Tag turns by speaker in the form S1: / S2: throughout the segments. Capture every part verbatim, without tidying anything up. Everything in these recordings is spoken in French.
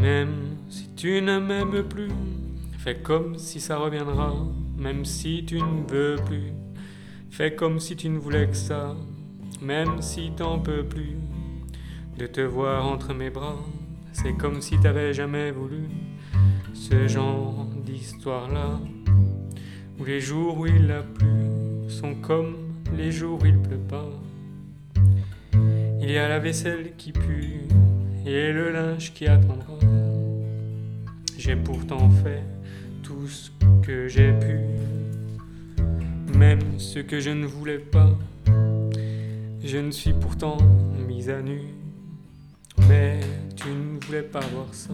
S1: Même si tu ne m'aimes plus, fais comme si ça reviendra. Même si tu ne veux plus, fais comme si tu ne voulais que ça. Même si t'en peux plus de te voir entre mes bras, c'est comme si t'avais jamais voulu ce genre d'histoire-là, où les jours où il a plu sont comme les jours où il pleut pas. Il y a la vaisselle qui pue et le linge qui attendra. J'ai pourtant fait tout ce que j'ai pu, même ce que je ne voulais pas. Je ne suis pourtant mise à nu, mais tu ne voulais pas voir ça.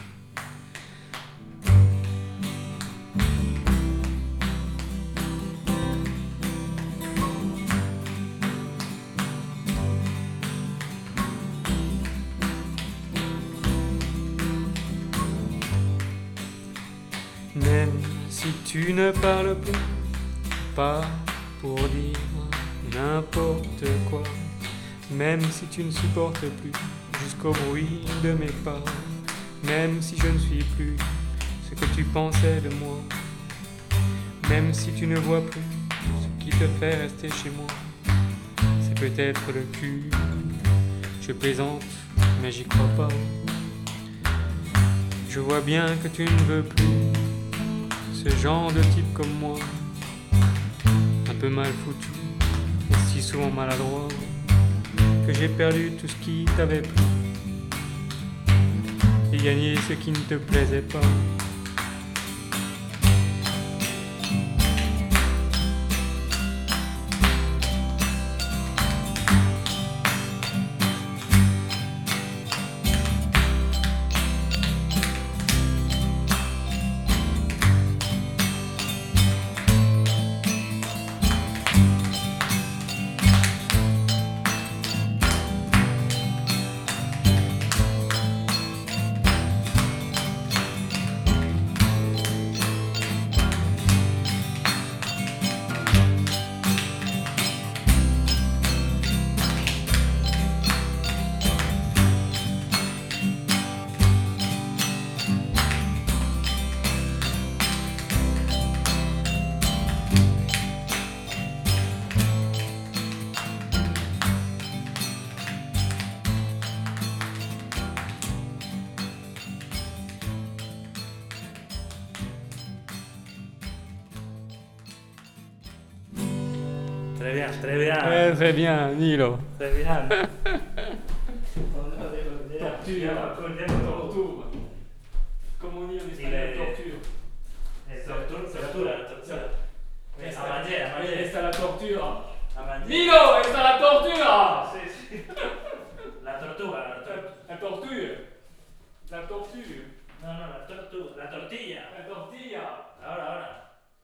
S1: Même si tu ne parles plus, pas pour dire n'importe quoi. Même si tu ne supportes plus jusqu'au bruit de mes pas. Même si je ne suis plus ce que tu pensais de moi. Même si tu ne vois plus ce qui te fait rester chez moi. C'est peut-être le cul, je plaisante mais j'y crois pas. Je vois bien que tu ne veux plus ce genre de type comme moi, un peu mal foutu et si souvent maladroit, que j'ai perdu tout ce qui t'avait plu et gagné ce qui ne te plaisait pas.
S2: Très bien, très bien.
S1: Très très bien, Nilo.
S2: Très bien.
S1: Torture. Comme on dit en espagnol, torture.
S2: Tortura, tortura. A mangiare, a mangiare.
S1: Esta la tortura.
S2: A mangiare.
S1: Nilo, esta la tortura.
S2: Sì, sì. La tortura, la tortura.
S1: La torture. La torture.
S2: No, no, la tortura, la tortilla.
S1: La torture.